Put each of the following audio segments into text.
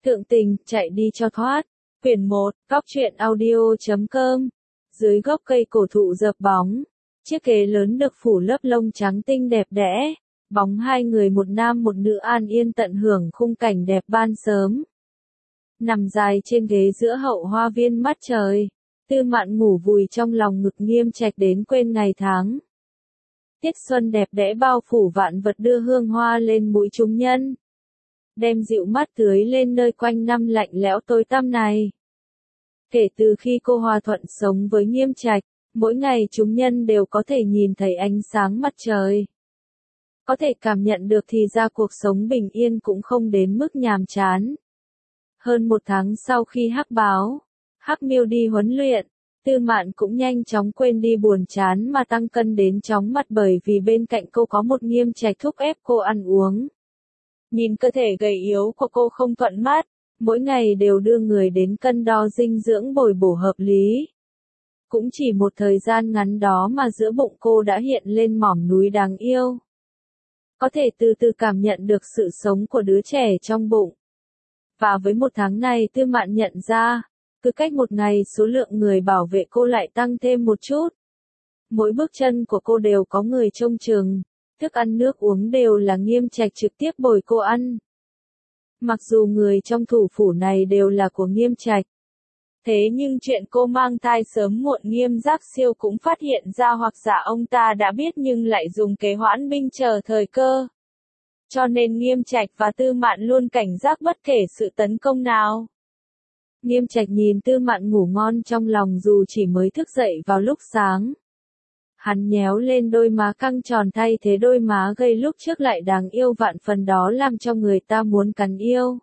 Thượng tình, chạy đi cho thoát. Quyển 1, Góc truyện audio.com. Dưới gốc cây cổ thụ dợp bóng, chiếc ghế lớn được phủ lớp lông trắng tinh đẹp đẽ, bóng hai người một nam một nữ an yên tận hưởng khung cảnh đẹp ban sớm. Nằm dài trên ghế giữa hậu hoa viên mắt trời, Tư Mạn ngủ vùi trong lòng ngực Nghiêm Trạch đến quên ngày tháng. Tiết xuân đẹp đẽ bao phủ vạn vật đưa hương hoa lên mũi chúng nhân, đem dịu mát tưới lên nơi quanh năm lạnh lẽo tối tăm này. Kể từ khi cô hòa thuận sống với Nghiêm Trạch, mỗi ngày chúng nhân đều có thể nhìn thấy ánh sáng mặt trời. Có thể cảm nhận được thì ra cuộc sống bình yên cũng không đến mức nhàm chán. Hơn một tháng sau khi Hắc Báo, Hắc Miêu đi huấn luyện, Tư Mạn cũng nhanh chóng quên đi buồn chán mà tăng cân đến chóng mặt bởi vì bên cạnh cô có một Nghiêm Trạch thúc ép cô ăn uống. Nhìn cơ thể gầy yếu của cô không thuận mắt, mỗi ngày đều đưa người đến cân đo dinh dưỡng bồi bổ hợp lý. Cũng chỉ một thời gian ngắn đó mà giữa bụng cô đã hiện lên mỏm núi đáng yêu. Có thể từ từ cảm nhận được sự sống của đứa trẻ trong bụng. Và với một tháng này Tư Mạn nhận ra, cứ cách một ngày số lượng người bảo vệ cô lại tăng thêm một chút. Mỗi bước chân của cô đều có người trông chừng, thức ăn nước uống đều là Nghiêm Trạch trực tiếp bồi cô ăn. Mặc dù người trong thủ phủ này đều là của Nghiêm Trạch, thế nhưng chuyện cô mang thai sớm muộn Nghiêm Giác Siêu cũng phát hiện ra, hoặc giả ông ta đã biết nhưng lại dùng kế hoãn binh chờ thời cơ. Cho nên Nghiêm Trạch và Tư Mạn luôn cảnh giác bất kể sự tấn công nào. Nghiêm Trạch nhìn Tư Mạn ngủ ngon trong lòng dù chỉ mới thức dậy vào lúc sáng. Hắn nhéo lên đôi má căng tròn thay thế đôi má gầy lúc trước lại đáng yêu vạn phần, đó làm cho người ta muốn cắn yêu.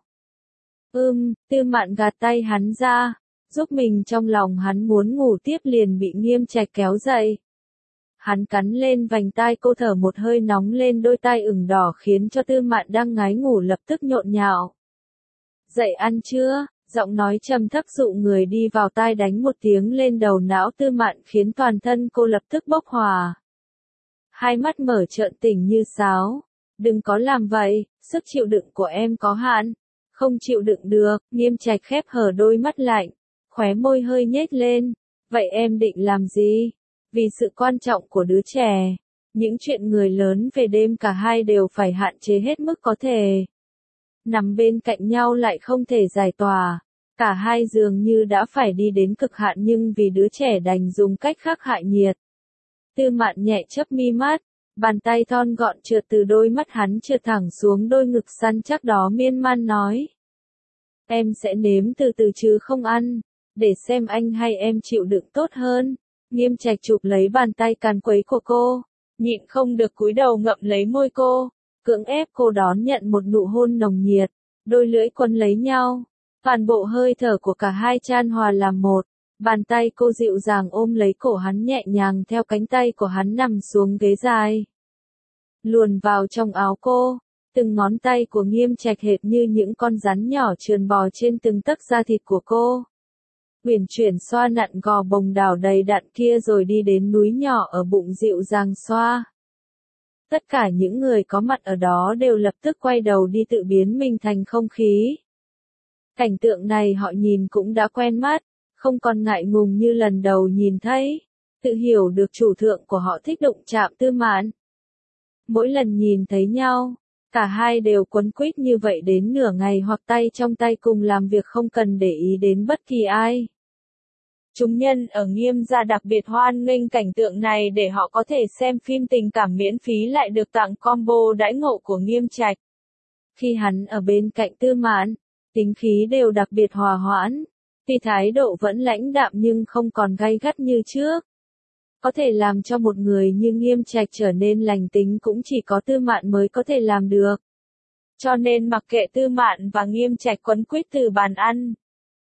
Tư Mạn gạt tay hắn ra, giúp mình trong lòng hắn muốn ngủ tiếp liền bị Nghiêm Trạch kéo dậy. Hắn cắn lên vành tai cô, thở một hơi nóng lên đôi tai ửng đỏ khiến cho Tư Mạn đang ngái ngủ lập tức nhộn nhạo. Dậy ăn chưa? Giọng nói trầm thấp dụ người đi vào tai đánh một tiếng lên đầu não Tư Mạn khiến toàn thân cô lập tức bốc hỏa. Hai mắt mở trợn tỉnh như sáo. Đừng có làm vậy, sức chịu đựng của em có hạn. Không chịu đựng được. Nghiêm Trạch khép hờ đôi mắt lạnh, khóe môi hơi nhếch lên. Vậy em định làm gì? Vì sự quan trọng của đứa trẻ, những chuyện người lớn về đêm cả hai đều phải hạn chế hết mức có thể. Nằm bên cạnh nhau lại không thể giải tỏa, cả hai dường như đã phải đi đến cực hạn nhưng vì đứa trẻ đành dùng cách khác hại nhiệt. Tư Mạn nhẹ chớp mi mắt, bàn tay thon gọn trượt từ đôi mắt hắn trượt thẳng xuống đôi ngực săn chắc đó miên man nói. Em sẽ nếm từ từ chứ không ăn, để xem anh hay em chịu đựng tốt hơn. Nghiêm Trạch chụp lấy bàn tay càn quấy của cô, nhịn không được cúi đầu ngậm lấy môi cô, cưỡng ép cô đón nhận một nụ hôn nồng nhiệt, đôi lưỡi quấn lấy nhau, toàn bộ hơi thở của cả hai chan hòa làm một. Bàn tay cô dịu dàng ôm lấy cổ hắn, nhẹ nhàng theo cánh tay của hắn nằm xuống ghế dài, luồn vào trong áo cô. Từng ngón tay của Nghiêm Trạch hệt như những con rắn nhỏ trườn bò trên từng tấc da thịt của cô. Uyển chuyển xoa nặn gò bồng đảo đầy đặn kia rồi đi đến núi nhỏ ở bụng dịu dàng xoa. Tất cả những người có mặt ở đó đều lập tức quay đầu đi tự biến mình thành không khí. Cảnh tượng này họ nhìn cũng đã quen mắt, không còn ngại ngùng như lần đầu nhìn thấy, tự hiểu được chủ thượng của họ thích đụng chạm Tư Mạn. Mỗi lần nhìn thấy nhau, cả hai đều quấn quýt như vậy đến nửa ngày hoặc tay trong tay cùng làm việc không cần để ý đến bất kỳ ai. Chúng nhân ở Nghiêm gia đặc biệt hoan nghênh cảnh tượng này để họ có thể xem phim tình cảm miễn phí lại được tặng combo đãi ngộ của Nghiêm Trạch. Khi hắn ở bên cạnh Tư Mạn, tính khí đều đặc biệt hòa hoãn, tuy thái độ vẫn lãnh đạm nhưng không còn gay gắt như trước. Có thể làm cho một người như Nghiêm Trạch trở nên lành tính cũng chỉ có Tư Mạn mới có thể làm được. Cho nên mặc kệ Tư Mạn và Nghiêm Trạch quấn quýt từ bàn ăn,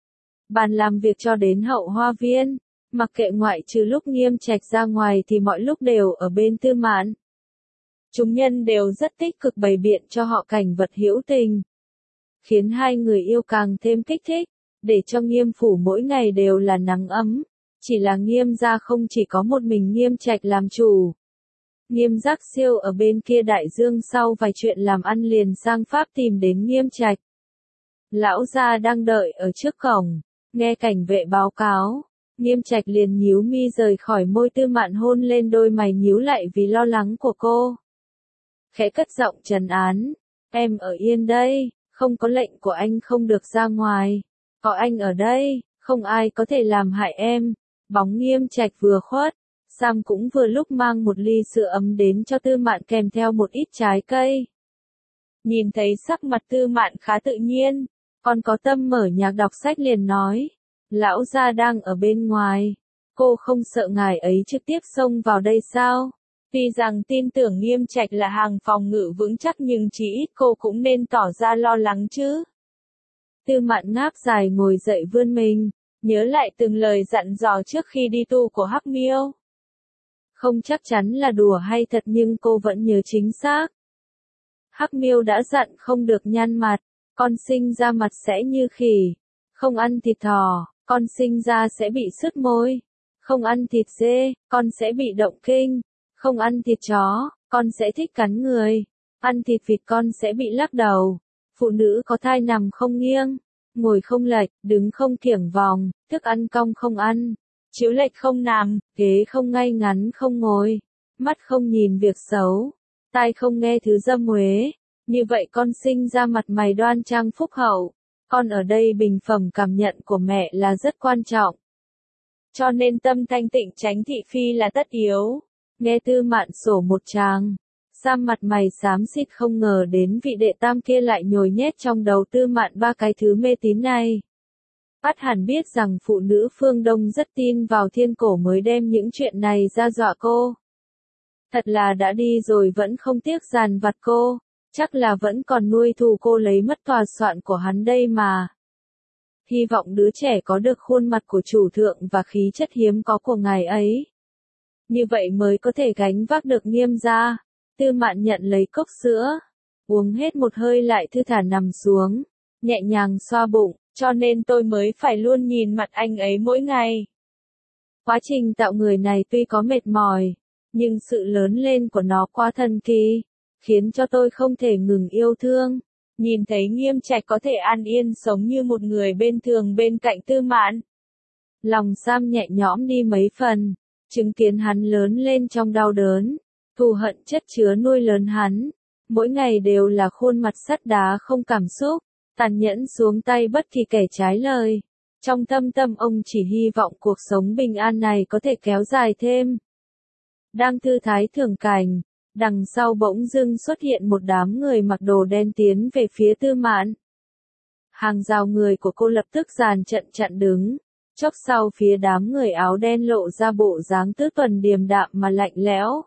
bàn làm việc cho đến hậu hoa viên, mặc kệ ngoại trừ lúc Nghiêm Trạch ra ngoài thì mọi lúc đều ở bên Tư Mạn. Chúng nhân đều rất tích cực bày biện cho họ cảnh vật hữu tình, khiến hai người yêu càng thêm kích thích, để cho Nghiêm phủ mỗi ngày đều là nắng ấm. Chỉ là Nghiêm gia không chỉ có một mình Nghiêm Trạch làm chủ. Nghiêm Giác Siêu ở bên kia đại dương sau vài chuyện làm ăn liền sang Pháp tìm đến Nghiêm Trạch. Lão gia đang đợi ở trước cổng, nghe cảnh vệ báo cáo, Nghiêm Trạch liền nhíu mi rời khỏi môi Tư Mạn hôn lên đôi mày nhíu lại vì lo lắng của cô. Khẽ cất giọng trấn an, em ở yên đây, không có lệnh của anh không được ra ngoài, có anh ở đây, không ai có thể làm hại em. Bóng Nghiêm Trạch vừa khuất, Sam cũng vừa lúc mang một ly sữa ấm đến cho Tư Mạn kèm theo một ít trái cây. Nhìn thấy sắc mặt Tư Mạn khá tự nhiên, còn có tâm mở nhạc đọc sách liền nói, lão gia đang ở bên ngoài, cô không sợ ngài ấy trực tiếp xông vào đây sao? Tuy rằng tin tưởng Nghiêm Trạch là hàng phòng ngự vững chắc nhưng chỉ ít cô cũng nên tỏ ra lo lắng chứ. Tư Mạn ngáp dài ngồi dậy vươn mình, nhớ lại từng lời dặn dò trước khi đi tu của Hắc Miêu. Không chắc chắn là đùa hay thật nhưng cô vẫn nhớ chính xác. Hắc Miêu đã dặn không được nhăn mặt, con sinh ra mặt sẽ như khỉ, không ăn thịt thỏ, con sinh ra sẽ bị sứt môi, không ăn thịt dê, con sẽ bị động kinh, không ăn thịt chó, con sẽ thích cắn người, ăn thịt vịt con sẽ bị lắc đầu, phụ nữ có thai nằm không nghiêng, ngồi không lệch, đứng không kiểng vòng, thức ăn cong không ăn, chiếu lệch không nằm, ghế không ngay ngắn không ngồi, mắt không nhìn việc xấu, tai không nghe thứ dâm uế. Như vậy con sinh ra mặt mày đoan trang phúc hậu, con ở đây bình phẩm cảm nhận của mẹ là rất quan trọng. Cho nên tâm thanh tịnh tránh thị phi là tất yếu. Nghe Tư Mạn sổ một tràng, Sam mặt mày xám xịt không ngờ đến vị đệ tam kia lại nhồi nhét trong đầu Tư Mạn ba cái thứ mê tín này. Ắt hẳn biết rằng phụ nữ phương Đông rất tin vào thiên cổ mới đem những chuyện này ra dọa cô. Thật là đã đi rồi vẫn không tiếc giàn vặt cô. Chắc là vẫn còn nuôi thù cô lấy mất tòa soạn của hắn đây mà. Hy vọng đứa trẻ có được khuôn mặt của chủ thượng và khí chất hiếm có của ngài ấy. Như vậy mới có thể gánh vác được Nghiêm gia. Tư Mạn nhận lấy cốc sữa, uống hết một hơi lại thư thả nằm xuống, nhẹ nhàng xoa bụng, cho nên tôi mới phải luôn nhìn mặt anh ấy mỗi ngày. Quá trình tạo người này tuy có mệt mỏi, nhưng sự lớn lên của nó quá thần kỳ, khiến cho tôi không thể ngừng yêu thương. Nhìn thấy Nghiêm Trạch có thể an yên sống như một người bên thường bên cạnh Tư Mạn. Lòng Sam nhẹ nhõm đi mấy phần, chứng kiến hắn lớn lên trong đau đớn, thù hận chất chứa nuôi lớn hắn, mỗi ngày đều là khuôn mặt sắt đá không cảm xúc, tàn nhẫn xuống tay bất kỳ kẻ trái lời. Trong thâm tâm ông chỉ hy vọng cuộc sống bình an này có thể kéo dài thêm. Đang thư thái thưởng cảnh, đằng sau bỗng dưng xuất hiện một đám người mặc đồ đen tiến về phía Tư Mạn. Hàng rào người của cô lập tức dàn trận chặn đứng, chốc sau phía đám người áo đen lộ ra bộ dáng tứ tuần điềm đạm mà lạnh lẽo.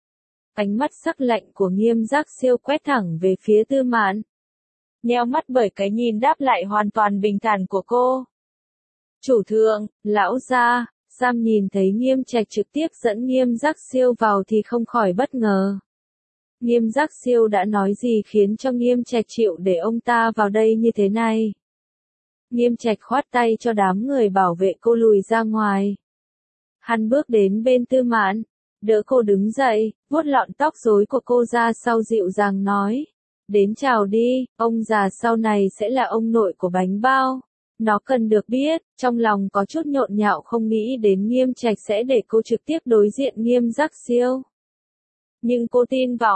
Ánh mắt sắc lạnh của Nghiêm Giác Siêu quét thẳng về phía Tư Mạn. Nheo mắt bởi cái nhìn đáp lại hoàn toàn bình thản của cô. Chủ thượng, lão gia. Sam nhìn thấy Nghiêm Trạch trực tiếp dẫn Nghiêm Giác Siêu vào thì không khỏi bất ngờ. Nghiêm Giác Siêu đã nói gì khiến cho Nghiêm Trạch chịu để ông ta vào đây như thế này? Nghiêm Trạch khoát tay cho đám người bảo vệ cô lùi ra ngoài. Hắn bước đến bên Tư Mạn, đỡ cô đứng dậy, vuốt lọn tóc rối của cô ra sau dịu dàng nói. Đến chào đi, ông già sau này sẽ là ông nội của bánh bao. Nó cần được biết, trong lòng có chút nhộn nhạo không nghĩ đến Nghiêm Trạch sẽ để cô trực tiếp đối diện Nghiêm Giác Siêu. Nhưng cô tin vào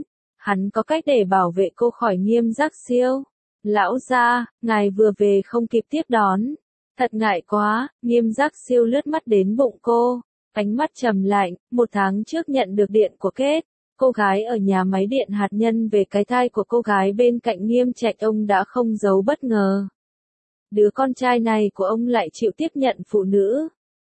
hắn có cách để bảo vệ cô khỏi Nghiêm Giác Siêu. Lão gia, ngài vừa về không kịp tiếp đón. Thật ngại quá, Nghiêm Giác Siêu lướt mắt đến bụng cô, ánh mắt trầm lạnh, 1 tháng trước nhận được điện của Kết. Cô gái ở nhà máy điện hạt nhân về cái thai của cô gái bên cạnh Nghiêm Trạch ông đã không giấu bất ngờ. Đứa con trai này của ông lại chịu tiếp nhận phụ nữ.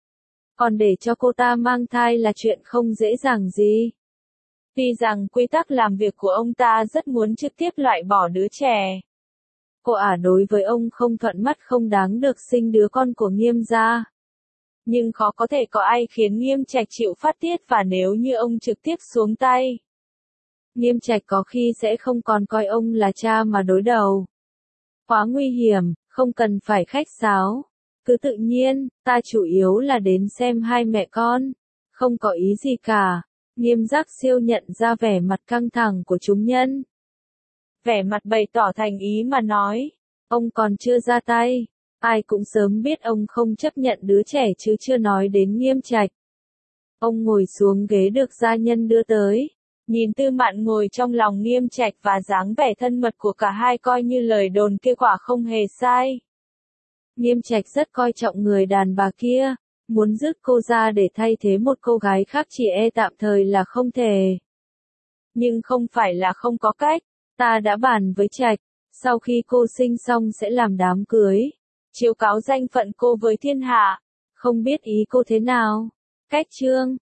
Còn để cho cô ta mang thai là chuyện không dễ dàng gì. Tuy rằng quy tắc làm việc của ông ta rất muốn trực tiếp loại bỏ đứa trẻ. Cô đối với ông không thuận mắt không đáng được sinh đứa con của Nghiêm gia. Nhưng khó có thể có ai khiến Nghiêm Trạch chịu phát tiết và nếu như ông trực tiếp xuống tay. Nghiêm Trạch có khi sẽ không còn coi ông là cha mà đối đầu. Quá nguy hiểm, không cần phải khách sáo. Cứ tự nhiên, ta chủ yếu là đến xem hai mẹ con. Không có ý gì cả. Nghiêm Giác Siêu nhận ra vẻ mặt căng thẳng của chúng nhân. Vẻ mặt bày tỏ thành ý mà nói. Ông còn chưa ra tay. Ai cũng sớm biết ông không chấp nhận đứa trẻ chứ chưa nói đến Nghiêm Trạch. Ông ngồi xuống ghế được gia nhân đưa tới. Nhìn Tư Mạn ngồi trong lòng Nghiêm Trạch và dáng vẻ thân mật của cả hai coi như lời đồn kia quả không hề sai. Nghiêm Trạch rất coi trọng người đàn bà kia, muốn rước cô ra để thay thế một cô gái khác chỉ e tạm thời là không thể. Nhưng không phải là không có cách, ta đã bàn với Trạch, sau khi cô sinh xong sẽ làm đám cưới, chiếu cáo danh phận cô với thiên hạ, không biết ý cô thế nào. Cách chương